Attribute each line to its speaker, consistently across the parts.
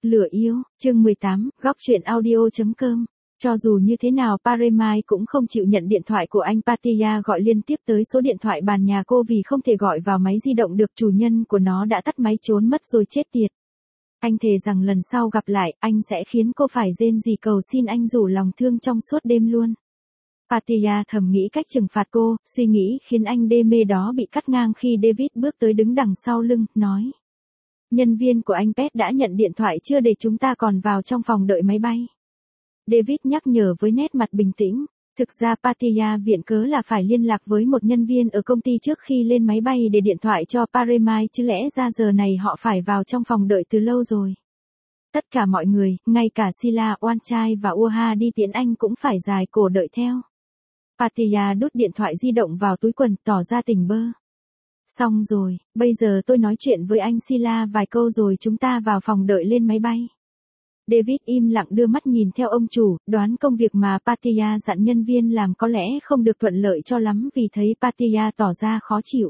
Speaker 1: Lửa yêu, chương 18, góc truyện audio.com. Cho dù như thế nào Paremai cũng không chịu nhận điện thoại của anh Patia gọi liên tiếp tới số điện thoại bàn nhà cô vì không thể gọi vào máy di động được, chủ nhân của nó đã tắt máy trốn mất rồi, chết tiệt. Anh thề rằng lần sau gặp lại, anh sẽ khiến cô phải rên rỉ cầu xin anh rủ lòng thương trong suốt đêm luôn. Patia thầm nghĩ cách trừng phạt cô, suy nghĩ khiến anh đê mê đó bị cắt ngang khi David bước tới đứng đằng sau lưng, nói. Nhân viên của anh Pet đã nhận điện thoại chưa để chúng ta còn vào trong phòng đợi máy bay? David nhắc nhở với nét mặt bình tĩnh. Thực ra Patia viện cớ là phải liên lạc với một nhân viên ở công ty trước khi lên máy bay để điện thoại cho Paremai, chứ lẽ ra giờ này họ phải vào trong phòng đợi từ lâu rồi. Tất cả mọi người, ngay cả Sila, Wanchai và Uha đi tiễn anh cũng phải dài cổ đợi theo. Patia đút điện thoại di động vào túi quần, tỏ ra tỉnh bơ. Xong rồi, bây giờ tôi nói chuyện với anh Sila vài câu rồi chúng ta vào phòng đợi lên máy bay. David im lặng đưa mắt nhìn theo ông chủ, đoán công việc mà Patia dặn nhân viên làm có lẽ không được thuận lợi cho lắm vì thấy Patia tỏ ra khó chịu.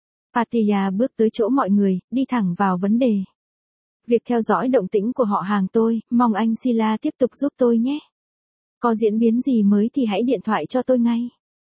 Speaker 1: Patia bước tới chỗ mọi người, đi thẳng vào vấn đề. Việc theo dõi động tĩnh của họ hàng tôi, mong anh Sila tiếp tục giúp tôi nhé. Có diễn biến gì mới thì hãy điện thoại cho tôi ngay.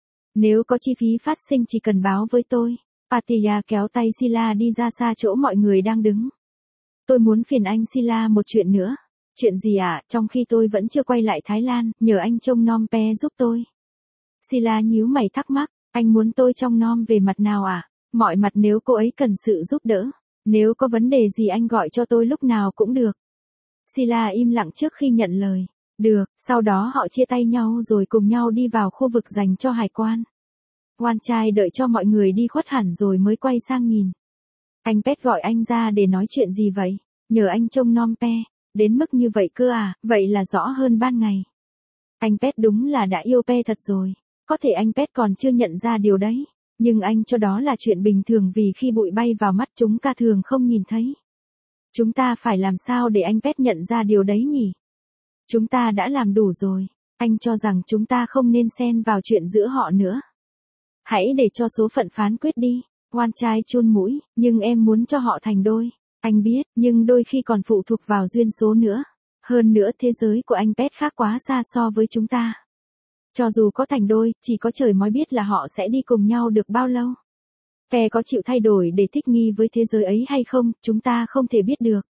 Speaker 1: Nếu có chi phí phát sinh chỉ cần báo với tôi. Patia kéo tay Sila đi ra xa chỗ mọi người đang đứng. Tôi muốn phiền anh Sila một chuyện nữa. Chuyện gì ạ? Trong khi tôi vẫn chưa quay lại Thái Lan, nhờ anh trông nom Pe giúp tôi. Sila nhíu mày thắc mắc, anh muốn tôi trông nom về mặt nào ạ? Mọi mặt nếu cô ấy cần sự giúp đỡ. Nếu có vấn đề gì anh gọi cho tôi lúc nào cũng được. Sila im lặng trước khi nhận lời. Được, sau đó họ chia tay nhau rồi cùng nhau đi vào khu vực dành cho hải quan. Wanchai đợi cho mọi người đi khuất hẳn rồi mới quay sang nhìn. Anh Pet gọi anh ra để nói chuyện gì vậy? Nhờ anh trông nom Pe. Đến mức như vậy cơ à? Vậy là rõ hơn ban ngày. Anh Pet đúng là đã yêu Pe thật rồi. Có thể anh Pet còn chưa nhận ra điều đấy. Nhưng anh cho đó là chuyện bình thường vì khi bụi bay vào mắt chúng ta thường không nhìn thấy. Chúng ta phải làm sao để anh Pet nhận ra điều đấy nhỉ? Chúng ta đã làm đủ rồi. Anh cho rằng chúng ta không nên xen vào chuyện giữa họ nữa. Hãy để cho số phận phán quyết đi. Wanchai chun mũi, nhưng em muốn cho họ thành đôi. Anh biết, nhưng đôi khi còn phụ thuộc vào duyên số nữa. Hơn nữa thế giới của anh Pet khác quá xa so với chúng ta. Cho dù có thành đôi, chỉ có trời mới biết là họ sẽ đi cùng nhau được bao lâu. Pe có chịu thay đổi để thích nghi với thế giới ấy hay không, chúng ta không thể biết được.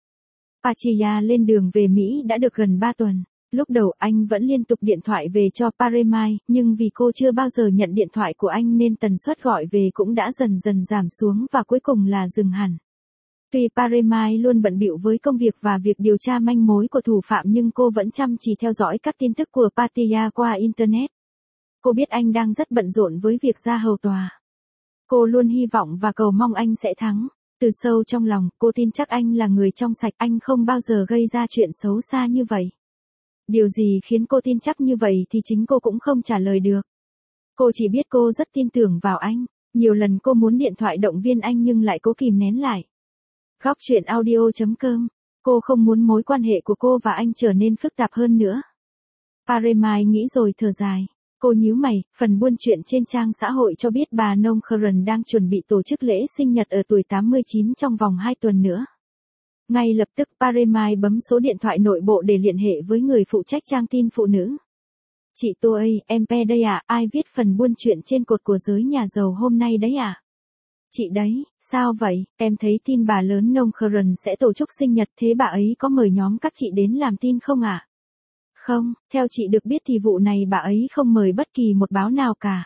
Speaker 1: Patia lên đường về Mỹ đã được gần 3 tuần. Lúc đầu anh vẫn liên tục điện thoại về cho Paremai, nhưng vì cô chưa bao giờ nhận điện thoại của anh nên tần suất gọi về cũng đã dần dần giảm xuống và cuối cùng là dừng hẳn. Tuy Paremai luôn bận bịu với công việc và việc điều tra manh mối của thủ phạm nhưng cô vẫn chăm chỉ theo dõi các tin tức của Patia qua Internet. Cô biết anh đang rất bận rộn với việc ra hầu tòa. Cô luôn hy vọng và cầu mong anh sẽ thắng. Từ sâu trong lòng, cô tin chắc anh là người trong sạch, anh không bao giờ gây ra chuyện xấu xa như vậy. Điều gì khiến cô tin chắc như vậy thì chính cô cũng không trả lời được. Cô chỉ biết cô rất tin tưởng vào anh. Nhiều lần cô muốn điện thoại động viên anh nhưng lại cố kìm nén lại. Góc truyện audio.com. Cô không muốn mối quan hệ của cô và anh trở nên phức tạp hơn nữa. Paremai nghĩ rồi thở dài. Cô nhíu mày, phần buôn chuyện trên trang xã hội cho biết bà Nông Karen đang chuẩn bị tổ chức lễ sinh nhật ở tuổi 89 trong vòng 2 tuần nữa. Ngay lập tức Paremai bấm số điện thoại nội bộ để liên hệ với người phụ trách trang tin phụ nữ. Chị Tô ơi, em Pe đây à, ai viết phần buôn chuyện trên cột của giới nhà giàu hôm nay đấy à? Chị đấy, sao vậy, em thấy tin bà lớn Nông Karen sẽ tổ chức sinh nhật, thế bà ấy có mời nhóm các chị đến làm tin không ạ? Không, theo chị được biết thì vụ này bà ấy không mời bất kỳ một báo nào cả.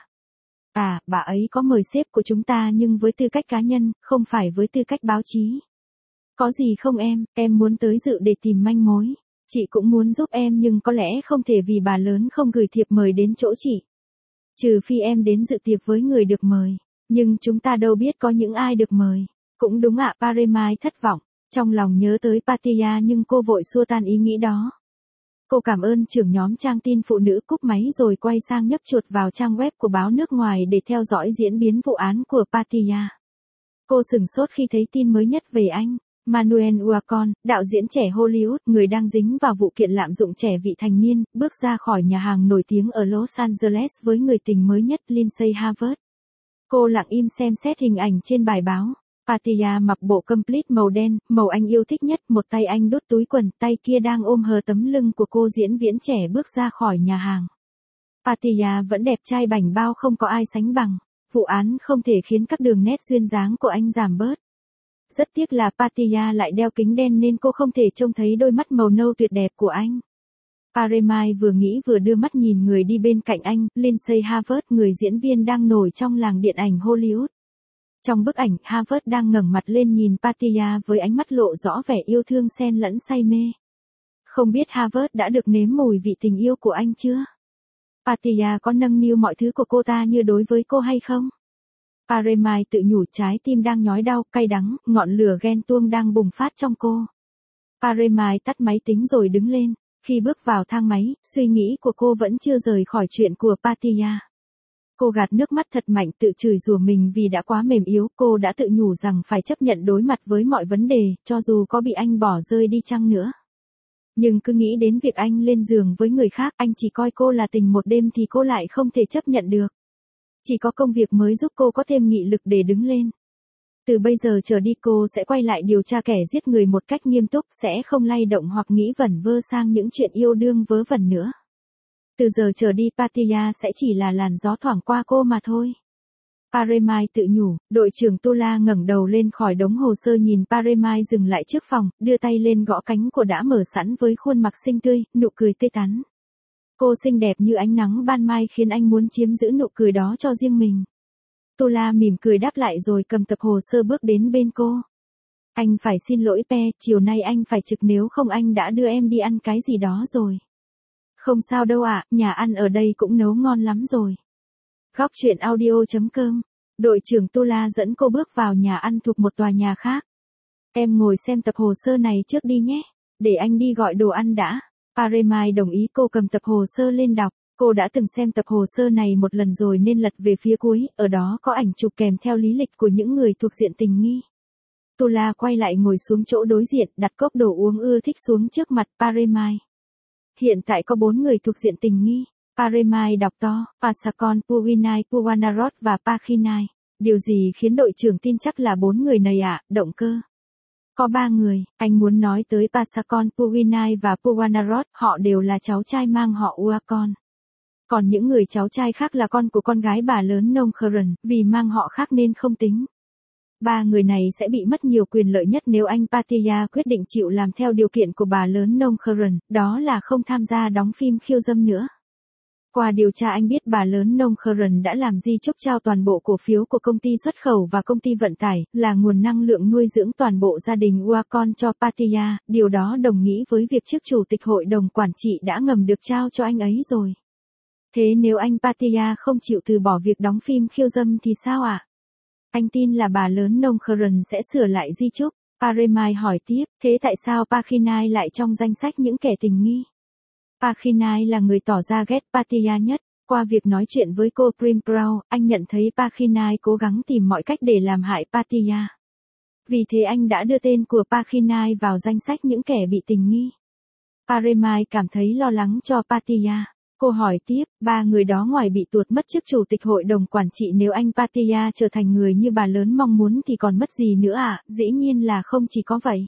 Speaker 1: À, bà ấy có mời sếp của chúng ta nhưng với tư cách cá nhân, không phải với tư cách báo chí. Có gì không em muốn tới dự để tìm manh mối. Chị cũng muốn giúp em nhưng có lẽ không thể vì bà lớn không gửi thiệp mời đến chỗ chị. Trừ phi em đến dự tiệc với người được mời. Nhưng chúng ta đâu biết có những ai được mời. Cũng đúng ạ, Paremai thất vọng. Trong lòng nhớ tới Patia nhưng cô vội xua tan ý nghĩ đó. Cô cảm ơn trưởng nhóm trang tin phụ nữ, cúp máy rồi quay sang nhấp chuột vào trang web của báo nước ngoài để theo dõi diễn biến vụ án của Patia. Cô sửng sốt khi thấy tin mới nhất về anh. Manuel Uacon, đạo diễn trẻ Hollywood, người đang dính vào vụ kiện lạm dụng trẻ vị thành niên, bước ra khỏi nhà hàng nổi tiếng ở Los Angeles với người tình mới nhất Lindsay Harvard. Cô lặng im xem xét hình ảnh trên bài báo. Pattaya mặc bộ complete màu đen, màu anh yêu thích nhất, một tay anh đút túi quần, tay kia đang ôm hờ tấm lưng của cô diễn viên trẻ bước ra khỏi nhà hàng. Pattaya vẫn đẹp trai bảnh bao không có ai sánh bằng. Vụ án không thể khiến các đường nét duyên dáng của anh giảm bớt. Rất tiếc là Pattaya lại đeo kính đen nên cô không thể trông thấy đôi mắt màu nâu tuyệt đẹp của anh. Paremai vừa nghĩ vừa đưa mắt nhìn người đi bên cạnh anh, Lindsay Harvard, người diễn viên đang nổi trong làng điện ảnh Hollywood. Trong bức ảnh, Harvard đang ngẩng mặt lên nhìn Pattaya với ánh mắt lộ rõ vẻ yêu thương xen lẫn say mê. Không biết Harvard đã được nếm mùi vị tình yêu của anh chưa? Pattaya có nâng niu mọi thứ của cô ta như đối với cô hay không? Paremai tự nhủ, trái tim đang nhói đau, cay đắng, ngọn lửa ghen tuông đang bùng phát trong cô. Paremai tắt máy tính rồi đứng lên. Khi bước vào thang máy, suy nghĩ của cô vẫn chưa rời khỏi chuyện của Pattaya. Cô gạt nước mắt thật mạnh, tự chửi rủa mình vì đã quá mềm yếu. Cô đã tự nhủ rằng phải chấp nhận đối mặt với mọi vấn đề, cho dù có bị anh bỏ rơi đi chăng nữa. Nhưng cứ nghĩ đến việc anh lên giường với người khác, anh chỉ coi cô là tình một đêm thì cô lại không thể chấp nhận được. Chỉ có công việc mới giúp cô có thêm nghị lực để đứng lên. Từ bây giờ trở đi cô sẽ quay lại điều tra kẻ giết người một cách nghiêm túc, sẽ không lay động hoặc nghĩ vẩn vơ sang những chuyện yêu đương vớ vẩn nữa. Từ giờ trở đi Pattaya sẽ chỉ là làn gió thoảng qua cô mà thôi. Paremai tự nhủ. Đội trưởng Tula ngẩng đầu lên khỏi đống hồ sơ nhìn Paremai dừng lại trước phòng, đưa tay lên gõ cánh của đã mở sẵn với khuôn mặt xinh tươi, nụ cười tươi tắn. Cô xinh đẹp như ánh nắng ban mai khiến anh muốn chiếm giữ nụ cười đó cho riêng mình. Tula mỉm cười đáp lại rồi cầm tập hồ sơ bước đến bên cô. Anh phải xin lỗi Pe, chiều nay anh phải trực nếu không anh đã đưa em đi ăn cái gì đó rồi. Không sao đâu ạ, nhà ăn ở đây cũng nấu ngon lắm rồi. Góc truyện audio.com. Đội trưởng Tula dẫn cô bước vào nhà ăn thuộc một tòa nhà khác. Em ngồi xem tập hồ sơ này trước đi nhé, để anh đi gọi đồ ăn đã. Paremai đồng ý, cô cầm tập hồ sơ lên đọc. Cô đã từng xem tập hồ sơ này một lần rồi nên lật về phía cuối, ở đó có ảnh chụp kèm theo lý lịch của những người thuộc diện tình nghi. Tula quay lại ngồi xuống chỗ đối diện, đặt cốc đồ uống ưa thích xuống trước mặt Paremai. Hiện tại có 4 người thuộc diện tình nghi. Paremai đọc to, Pasakon, Puwinai, Puwanarot và Pakhinai. Điều gì khiến đội trưởng tin chắc là 4 người này ạ? Động cơ. Có 3 người, anh muốn nói tới Pasakon, Puwinai và Puwanarot, họ đều là cháu trai mang họ Uakon. Còn những người cháu trai khác là con của con gái bà lớn Nongkheren, vì mang họ khác nên không tính. 3 người này sẽ bị mất nhiều quyền lợi nhất nếu anh Pattaya quyết định chịu làm theo điều kiện của bà lớn Nongkheren, đó là không tham gia đóng phim khiêu dâm nữa. Qua điều tra anh biết bà lớn Nongkheren đã làm di chúc trao toàn bộ cổ phiếu của công ty xuất khẩu và công ty vận tải, là nguồn năng lượng nuôi dưỡng toàn bộ gia đình Uakon cho Pattaya, điều đó đồng nghĩa với việc chức chủ tịch hội đồng quản trị đã ngầm được trao cho anh ấy rồi. Thế nếu anh Pattaya không chịu từ bỏ việc đóng phim khiêu dâm thì sao ạ? Anh tin là bà lớn Nongkheren sẽ sửa lại di chúc. Paremai hỏi tiếp, thế tại sao Pakhinai lại trong danh sách những kẻ tình nghi? Pakhinai là người tỏ ra ghét Pattaya nhất. Qua việc nói chuyện với cô Primprow, anh nhận thấy Pakhinai cố gắng tìm mọi cách để làm hại Pattaya. Vì thế anh đã đưa tên của Pakhinai vào danh sách những kẻ bị tình nghi. Paremai cảm thấy lo lắng cho Pattaya. Cô hỏi tiếp, 3 người đó ngoài bị tuột mất chức chủ tịch hội đồng quản trị nếu anh Pattaya trở thành người như bà lớn mong muốn thì còn mất gì nữa ạ? Dĩ nhiên là không chỉ có vậy.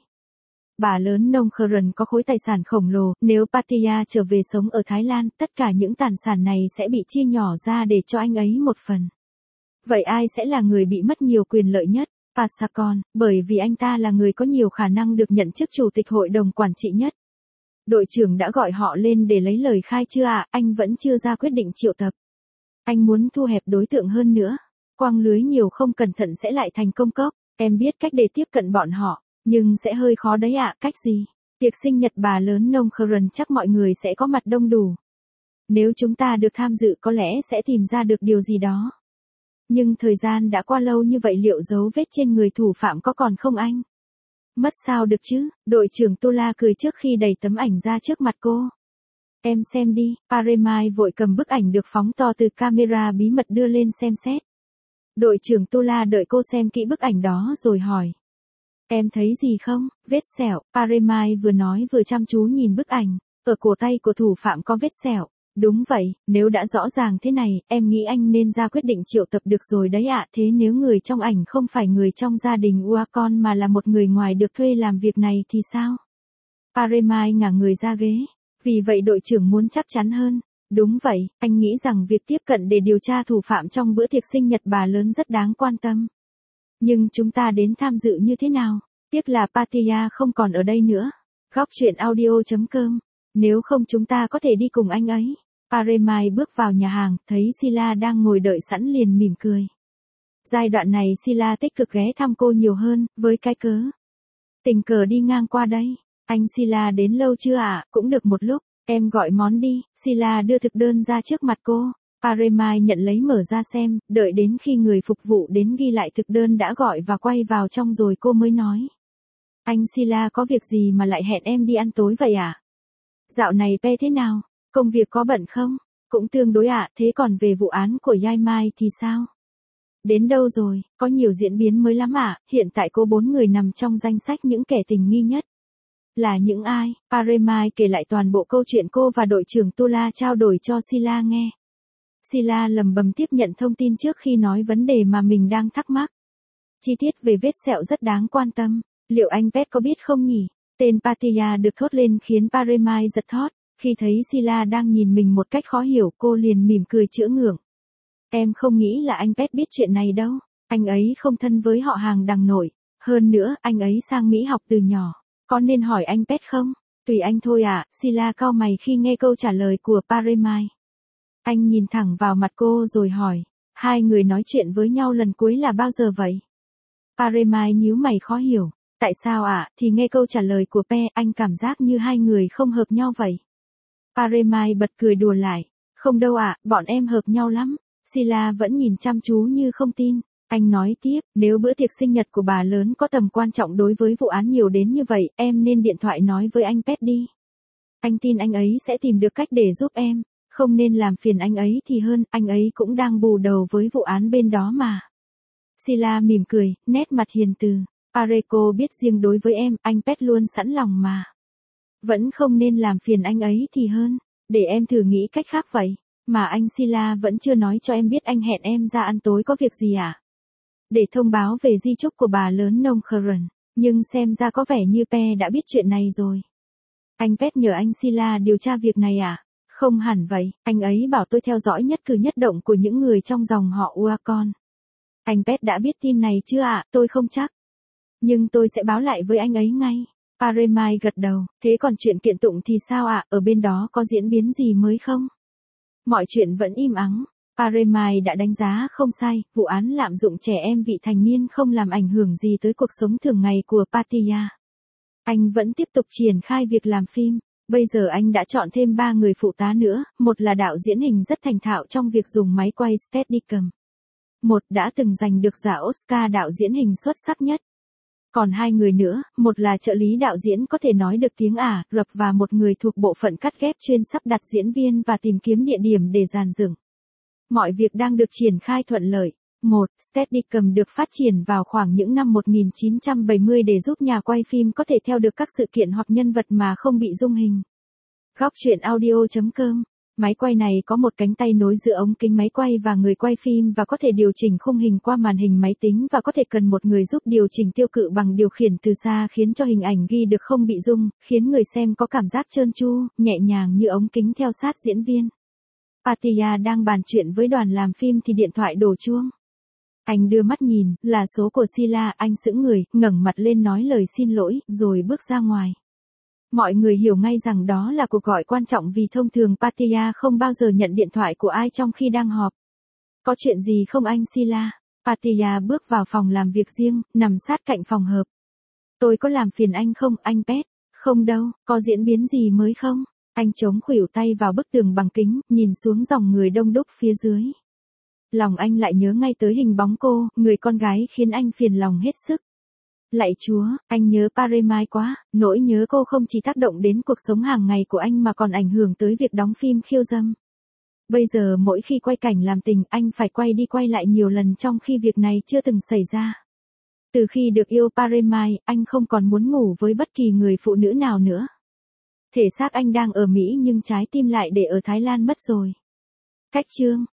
Speaker 1: Bà lớn Nongkheren có khối tài sản khổng lồ, nếu Pattaya trở về sống ở Thái Lan, tất cả những tài sản này sẽ bị chia nhỏ ra để cho anh ấy một phần. Vậy ai sẽ là người bị mất nhiều quyền lợi nhất? Pasakon, bởi vì anh ta là người có nhiều khả năng được nhận chức chủ tịch hội đồng quản trị nhất. Đội trưởng đã gọi họ lên để lấy lời khai chưa ạ? Anh vẫn chưa ra quyết định triệu tập. Anh muốn thu hẹp đối tượng hơn nữa. Quăng lưới nhiều không cẩn thận sẽ lại thành công cốc. Em biết cách để tiếp cận bọn họ, nhưng sẽ hơi khó đấy ạ. Cách gì? Tiệc sinh nhật bà lớn Nongkheren chắc mọi người sẽ có mặt đông đủ. Nếu chúng ta được tham dự có lẽ sẽ tìm ra được điều gì đó. Nhưng thời gian đã qua lâu như vậy liệu dấu vết trên người thủ phạm có còn không anh? Mất sao được chứ? Đội trưởng Tula cười trước khi đẩy tấm ảnh ra trước mặt cô. Em xem đi. Paremai vội cầm bức ảnh được phóng to từ camera bí mật đưa lên xem xét. Đội trưởng Tula đợi cô xem kỹ bức ảnh đó rồi hỏi. Em thấy gì không? Vết sẹo. Paremai vừa nói vừa chăm chú nhìn bức ảnh. Ở cổ tay của thủ phạm có vết sẹo. Đúng vậy, nếu đã rõ ràng thế này, em nghĩ anh nên ra quyết định triệu tập được rồi đấy ạ. Thế nếu người trong ảnh không phải người trong gia đình Wacom mà là một người ngoài được thuê làm việc này thì sao? Paremai ngả người ra ghế. Vì vậy đội trưởng muốn chắc chắn hơn. Đúng vậy, anh nghĩ rằng việc tiếp cận để điều tra thủ phạm trong bữa tiệc sinh nhật bà lớn rất đáng quan tâm. Nhưng chúng ta đến tham dự như thế nào? Tiếc là Patia không còn ở đây nữa. Góc chuyện audio.com. Nếu không chúng ta có thể đi cùng anh ấy. Paremai bước vào nhà hàng, thấy Sila đang ngồi đợi sẵn liền mỉm cười. Giai đoạn này Sila tích cực ghé thăm cô nhiều hơn, với cái cớ tình cờ đi ngang qua đây. Anh Sila đến lâu chưa ạ? Cũng được một lúc. Em gọi món đi. Sila đưa thực đơn ra trước mặt cô. Paremai nhận lấy mở ra xem, đợi đến khi người phục vụ đến ghi lại thực đơn đã gọi và quay vào trong rồi cô mới nói. Anh Sila có việc gì mà lại hẹn em đi ăn tối vậy ạ? Dạo này pe thế nào? Công việc có bận không? Cũng tương đối ạ. Thế còn về vụ án của Yai Mai thì sao? Đến đâu rồi? Có nhiều diễn biến mới lắm ạ. Hiện tại cô 4 người nằm trong danh sách những kẻ tình nghi nhất. Là những ai? Paremai kể lại toàn bộ câu chuyện cô và đội trưởng Tula trao đổi cho Sila nghe. Sila lầm bầm tiếp nhận thông tin trước khi nói vấn đề mà mình đang thắc mắc. Chi tiết về vết sẹo rất đáng quan tâm. Liệu anh Pet có biết không nhỉ? Tên Patia được thốt lên khiến Paremai giật thót. Khi thấy Sila đang nhìn mình một cách khó hiểu, cô liền mỉm cười chữa ngượng. Em không nghĩ là anh Pet biết chuyện này đâu. Anh ấy không thân với họ hàng đằng nội. Hơn nữa, anh ấy sang Mỹ học từ nhỏ. Có nên hỏi anh Pet không? Tùy anh thôi ạ. Sila cau mày khi nghe câu trả lời của Paremai. Anh nhìn thẳng vào mặt cô rồi hỏi. Hai người nói chuyện với nhau lần cuối là bao giờ vậy? Paremai nhíu mày khó hiểu. Tại sao ạ? Thì nghe câu trả lời của Pe, anh cảm giác như hai người không hợp nhau vậy. Paremai bật cười đùa lại. Không đâu ạ, bọn em hợp nhau lắm. Sila vẫn nhìn chăm chú như không tin. Anh nói tiếp, nếu bữa tiệc sinh nhật của bà lớn có tầm quan trọng đối với vụ án nhiều đến như vậy, em nên điện thoại nói với anh Pet đi. Anh tin anh ấy sẽ tìm được cách để giúp em. Không nên làm phiền anh ấy thì hơn, anh ấy cũng đang bù đầu với vụ án bên đó mà. Sila mỉm cười, nét mặt hiền từ. Pareko biết riêng đối với em, anh Pet luôn sẵn lòng mà. Vẫn không nên làm phiền anh ấy thì hơn. Để em thử nghĩ cách khác vậy. Mà anh Sila vẫn chưa nói cho em biết anh hẹn em ra ăn tối có việc gì à? Để thông báo về di chúc của bà lớn Nông Khਰਨ. Nhưng xem ra có vẻ như Pe đã biết chuyện này rồi. Anh Pet nhờ anh Sila điều tra việc này à? Không hẳn vậy, anh ấy bảo tôi theo dõi nhất cử nhất động của những người trong dòng họ Wacom. Anh Pet đã biết tin này chưa ạ? Tôi không chắc. Nhưng tôi sẽ báo lại với anh ấy ngay. Paremai gật đầu. Thế còn chuyện kiện tụng thì sao ạ? Ở bên đó có diễn biến gì mới không? Mọi chuyện vẫn im ắng. Paremai đã đánh giá không sai, vụ án lạm dụng trẻ em vị thành niên không làm ảnh hưởng gì tới cuộc sống thường ngày của Patia. Anh vẫn tiếp tục triển khai việc làm phim. Bây giờ anh đã chọn thêm 3 người phụ tá nữa, một là đạo diễn hình rất thành thạo trong việc dùng máy quay Steadicam. Một đã từng giành được giải Oscar đạo diễn hình xuất sắc nhất. Còn 2 người nữa, một là trợ lý đạo diễn có thể nói được tiếng Ả Rập và một người thuộc bộ phận cắt ghép chuyên sắp đặt diễn viên và tìm kiếm địa điểm để dàn dựng. Mọi việc đang được triển khai thuận lợi. Một, Steadicam được phát triển vào khoảng những năm 1970 để giúp nhà quay phim có thể theo được các sự kiện hoặc nhân vật mà không bị rung hình. Góc chuyện audio.com. Máy quay này có một cánh tay nối giữa ống kính máy quay và người quay phim và có thể điều chỉnh khung hình qua màn hình máy tính và có thể cần một người giúp điều chỉnh tiêu cự bằng điều khiển từ xa khiến cho hình ảnh ghi được không bị rung, khiến người xem có cảm giác trơn tru, nhẹ nhàng như ống kính theo sát diễn viên. Patia đang bàn chuyện với đoàn làm phim thì điện thoại đổ chuông. Anh đưa mắt nhìn, là số của Sila, anh sững người, ngẩng mặt lên nói lời xin lỗi, rồi bước ra ngoài. Mọi người hiểu ngay rằng đó là cuộc gọi quan trọng vì thông thường Patia không bao giờ nhận điện thoại của ai trong khi đang họp. Có chuyện gì không anh Sila? Patia bước vào phòng làm việc riêng, nằm sát cạnh phòng hợp. Tôi có làm phiền anh không, anh Pet? Không đâu, có diễn biến gì mới không? Anh chống khuỷu tay vào bức tường bằng kính, nhìn xuống dòng người đông đúc phía dưới. Lòng anh lại nhớ ngay tới hình bóng cô, người con gái khiến anh phiền lòng hết sức. Lạy Chúa, anh nhớ Paremai quá, nỗi nhớ cô không chỉ tác động đến cuộc sống hàng ngày của anh mà còn ảnh hưởng tới việc đóng phim khiêu dâm. Bây giờ mỗi khi quay cảnh làm tình anh phải quay đi quay lại nhiều lần trong khi việc này chưa từng xảy ra. Từ khi được yêu Paremai, anh không còn muốn ngủ với bất kỳ người phụ nữ nào nữa. Thể xác anh đang ở Mỹ nhưng trái tim lại để ở Thái Lan mất rồi. Cách chương